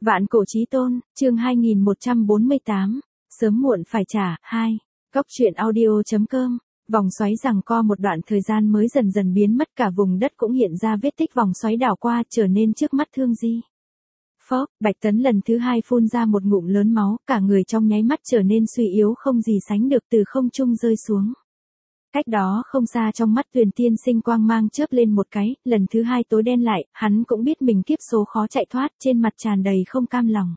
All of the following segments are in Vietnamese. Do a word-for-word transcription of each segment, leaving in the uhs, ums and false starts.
Vạn cổ chí tôn, chương hai nghìn một trăm bốn mươi tám, sớm muộn phải trả, hai. Góc truyện audio.com, vòng xoáy giằng co một đoạn thời gian mới dần dần biến mất, cả vùng đất cũng hiện ra vết tích vòng xoáy đảo qua, trở nên trước mắt Thương Di. Phốc, Bạch Tấn lần thứ hai phun ra một ngụm lớn máu, cả người trong nháy mắt trở nên suy yếu không gì sánh được, từ không trung rơi xuống. Cách đó không xa, trong mắt Tuyền Tiên Sinh quang mang chớp lên một cái, lần thứ hai tối đen lại, hắn cũng biết mình kiếp số khó chạy thoát, trên mặt tràn đầy không cam lòng.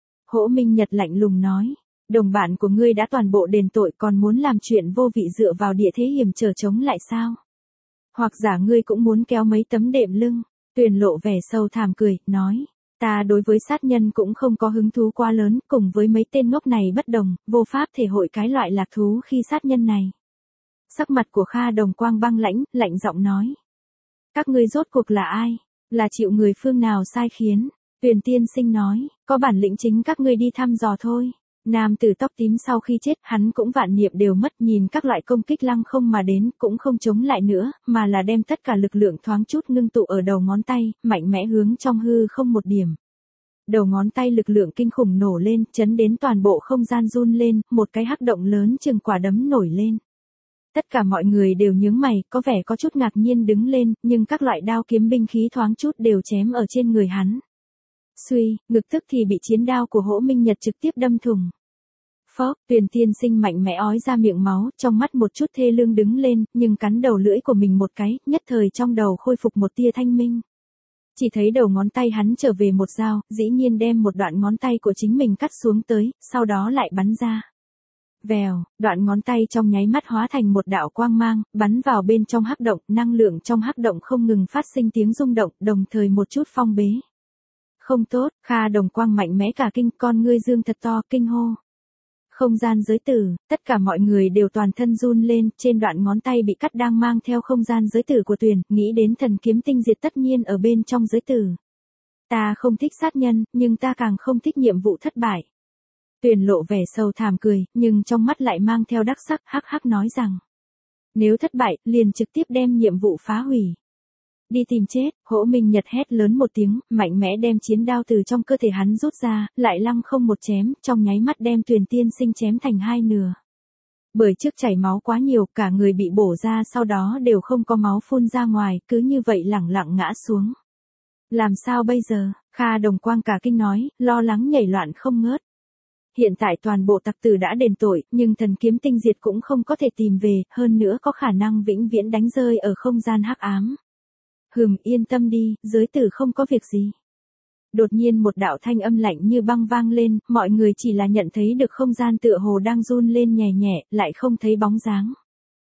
Hỗ Minh Nhật lạnh lùng nói, đồng bạn của ngươi đã toàn bộ đền tội, còn muốn làm chuyện vô vị dựa vào địa thế hiểm trở chống lại sao? Hoặc giả ngươi cũng muốn kéo mấy tấm đệm lưng? Tuyền lộ vẻ sâu thẳm cười, nói, ta đối với sát nhân cũng không có hứng thú quá lớn, cùng với mấy tên ngốc này bất đồng, vô pháp thể hội cái loại lạc thú khi sát nhân này. Sắc mặt của Kha Đồng Quang băng lãnh, lạnh giọng nói. Các ngươi rốt cuộc là ai? Là chịu người phương nào sai khiến? Tuyền Tiên Sinh nói, có bản lĩnh chính các ngươi đi thăm dò thôi. Nam tử tóc tím sau khi chết, hắn cũng vạn niệm đều mất, nhìn các loại công kích lăng không mà đến, cũng không chống lại nữa, mà là đem tất cả lực lượng thoáng chút ngưng tụ ở đầu ngón tay, mạnh mẽ hướng trong hư không một điểm. Đầu ngón tay lực lượng kinh khủng nổ lên, chấn đến toàn bộ không gian run lên, một cái hắc động lớn chừng quả đấm nổi lên. Tất cả mọi người đều nhướng mày, có vẻ có chút ngạc nhiên đứng lên, nhưng các loại đao kiếm binh khí thoáng chút đều chém ở trên người hắn. Suy, ngực tức thì bị chiến đao của Hỗ Minh Nhật trực tiếp đâm thủng. Phốc, Tuyền Tiên Sinh mạnh mẽ ói ra miệng máu, trong mắt một chút thê lương đứng lên, nhưng cắn đầu lưỡi của mình một cái, nhất thời trong đầu khôi phục một tia thanh minh. Chỉ thấy đầu ngón tay hắn trở về một dao, dĩ nhiên đem một đoạn ngón tay của chính mình cắt xuống tới, sau đó lại bắn ra. Vèo, đoạn ngón tay trong nháy mắt hóa thành một đạo quang mang, bắn vào bên trong hắc động, năng lượng trong hắc động không ngừng phát sinh tiếng rung động, đồng thời một chút phong bế. Không tốt, Kha Đồng Quang mạnh mẽ cả kinh, con ngươi dương thật to, kinh hô. Không gian giới tử, tất cả mọi người đều toàn thân run lên, trên đoạn ngón tay bị cắt đang mang theo không gian giới tử của Tuyền, nghĩ đến thần kiếm tinh diệt tất nhiên ở bên trong giới tử. Ta không thích sát nhân, nhưng ta càng không thích nhiệm vụ thất bại. Tuyền lộ vẻ sâu thẳm cười, nhưng trong mắt lại mang theo đắc sắc, hắc hắc nói rằng. Nếu thất bại, liền trực tiếp đem nhiệm vụ phá hủy. Đi tìm chết, Hỗ Minh Nhật hét lớn một tiếng, mạnh mẽ đem chiến đao từ trong cơ thể hắn rút ra, lại lăng không một chém, trong nháy mắt đem Tuyền Tiên Sinh chém thành hai nửa. Bởi trước chảy máu quá nhiều, cả người bị bổ ra, sau đó đều không có máu phun ra ngoài, cứ như vậy lẳng lặng ngã xuống. Làm sao bây giờ? Kha Đồng Quang cả kinh nói, lo lắng nhảy loạn không ngớt. Hiện tại toàn bộ tặc tử đã đền tội, nhưng thần kiếm tinh diệt cũng không có thể tìm về, hơn nữa có khả năng vĩnh viễn đánh rơi ở không gian hắc ám. Hừm, yên tâm đi, giới tử không có việc gì. Đột nhiên một đạo thanh âm lạnh như băng vang lên, mọi người chỉ là nhận thấy được không gian tựa hồ đang run lên nhẹ nhẹ, lại không thấy bóng dáng.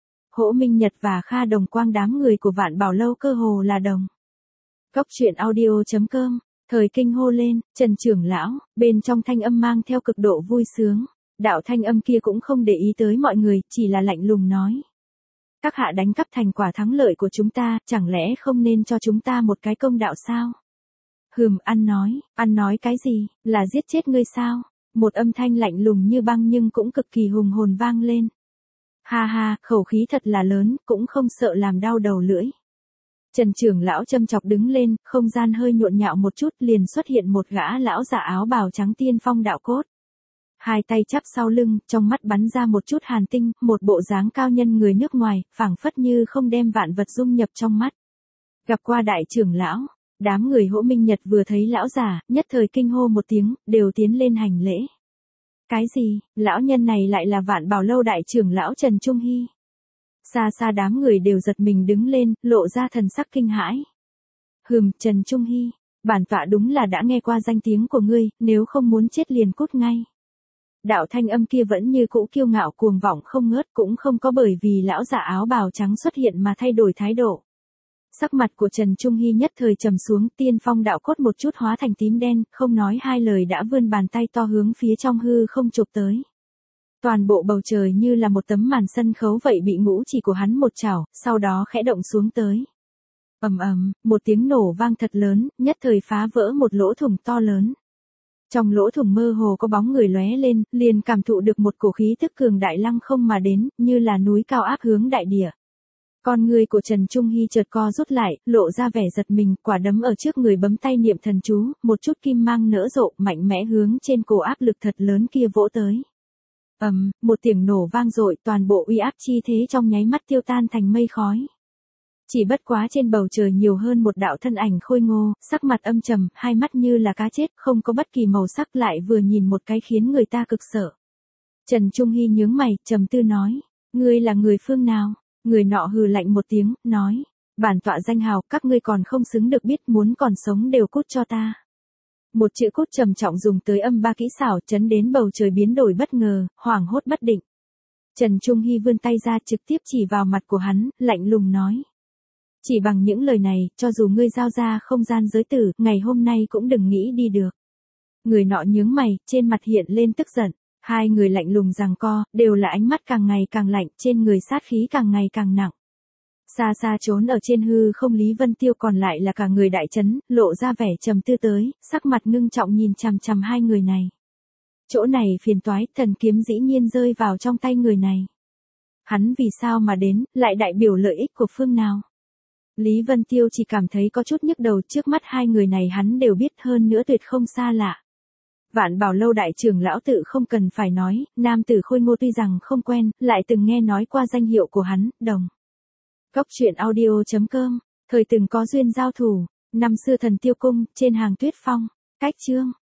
Hỗ Minh Nhật và Kha Đồng Quang đám người của Vạn Bảo Lâu cơ hồ là đồng. Góc truyện audio.com, thời kinh hô lên, Trần trưởng lão, bên trong thanh âm mang theo cực độ vui sướng. Đạo thanh âm kia cũng không để ý tới mọi người, chỉ là lạnh lùng nói. Các hạ đánh cắp thành quả thắng lợi của chúng ta, chẳng lẽ không nên cho chúng ta một cái công đạo sao? Hừm, ăn nói, ăn nói cái gì, là giết chết ngươi sao? Một âm thanh lạnh lùng như băng nhưng cũng cực kỳ hùng hồn vang lên. Ha ha, khẩu khí thật là lớn, cũng không sợ làm đau đầu lưỡi. Trần trưởng lão châm chọc đứng lên, không gian hơi nhộn nhạo một chút, liền xuất hiện một gã lão giả áo bào trắng tiên phong đạo cốt. Hai tay chắp sau lưng, trong mắt bắn ra một chút hàn tinh, một bộ dáng cao nhân người nước ngoài, phảng phất như không đem vạn vật dung nhập trong mắt. Gặp qua đại trưởng lão, đám người Hỗ Minh Nhật vừa thấy lão giả, nhất thời kinh hô một tiếng, đều tiến lên hành lễ. Cái gì, lão nhân này lại là Vạn Bảo Lâu đại trưởng lão Trần Trung Hy. Xa xa đám người đều giật mình đứng lên, lộ ra thần sắc kinh hãi. Hừm, Trần Trung Hy, bản tọa đúng là đã nghe qua danh tiếng của ngươi, nếu không muốn chết liền cút ngay. Đạo thanh âm kia vẫn như cũ kiêu ngạo cuồng vọng không ngớt, cũng không có bởi vì lão giả áo bào trắng xuất hiện mà thay đổi thái độ. Sắc mặt của Trần Trung Hy nhất thời trầm xuống, tiên phong đạo cốt một chút hóa thành tím đen, không nói hai lời đã vươn bàn tay to hướng phía trong hư không chụp tới. Toàn bộ bầu trời như là một tấm màn sân khấu vậy bị ngũ chỉ của hắn một chảo, sau đó khẽ động xuống tới. Ầm ầm, một tiếng nổ vang thật lớn, nhất thời phá vỡ một lỗ thủng to lớn. Trong lỗ thủng mơ hồ có bóng người lóe lên, liền cảm thụ được một cổ khí tức cường đại lăng không mà đến, như là núi cao áp hướng đại địa. Con người của Trần Trung Hy chợt co rút lại, lộ ra vẻ giật mình, quả đấm ở trước người bấm tay niệm thần chú, một chút kim mang nở rộ, mạnh mẽ hướng trên cổ áp lực thật lớn kia vỗ tới. Ầm, um, một tiếng nổ vang dội, toàn bộ uy áp chi thế trong nháy mắt tiêu tan thành mây khói. Chỉ bất quá trên bầu trời nhiều hơn một đạo thân ảnh khôi ngô, sắc mặt âm trầm, hai mắt như là cá chết, không có bất kỳ màu sắc, lại vừa nhìn một cái khiến người ta cực sợ. Trần Trung Hy nhướng mày, trầm tư nói, ngươi là người phương nào? Người nọ hừ lạnh một tiếng, nói, bản tọa danh hào, các ngươi còn không xứng được biết, muốn còn sống đều cút cho ta. Một chữ cút trầm trọng dùng tới âm ba kỹ xảo, chấn đến bầu trời biến đổi bất ngờ, hoảng hốt bất định. Trần Trung Hy vươn tay ra trực tiếp chỉ vào mặt của hắn, lạnh lùng nói. Chỉ bằng những lời này, cho dù ngươi giao ra không gian giới tử, ngày hôm nay cũng đừng nghĩ đi được. Người nọ nhướng mày, trên mặt hiện lên tức giận. Hai người lạnh lùng giằng co, đều là ánh mắt càng ngày càng lạnh, trên người sát khí càng ngày càng nặng. Xa xa trốn ở trên hư không Lý Vân Tiêu còn lại là cả người đại chấn, lộ ra vẻ trầm tư tới, sắc mặt ngưng trọng nhìn chằm chằm hai người này. Chỗ này phiền toái, thần kiếm dĩ nhiên rơi vào trong tay người này. Hắn vì sao mà đến, lại đại biểu lợi ích của phương nào? Lý Vân Tiêu chỉ cảm thấy có chút nhức đầu, trước mắt hai người này hắn đều biết, hơn nữa tuyệt không xa lạ. Vạn Bảo Lâu đại trưởng lão tự không cần phải nói, nam tử khôi ngô tuy rằng không quen, lại từng nghe nói qua danh hiệu của hắn, Đồng. Cốc truyện audio chấm com, thời từng có duyên giao thủ, năm xưa Thần Tiêu Cung, trên hàng Tuyết Phong, cách chương.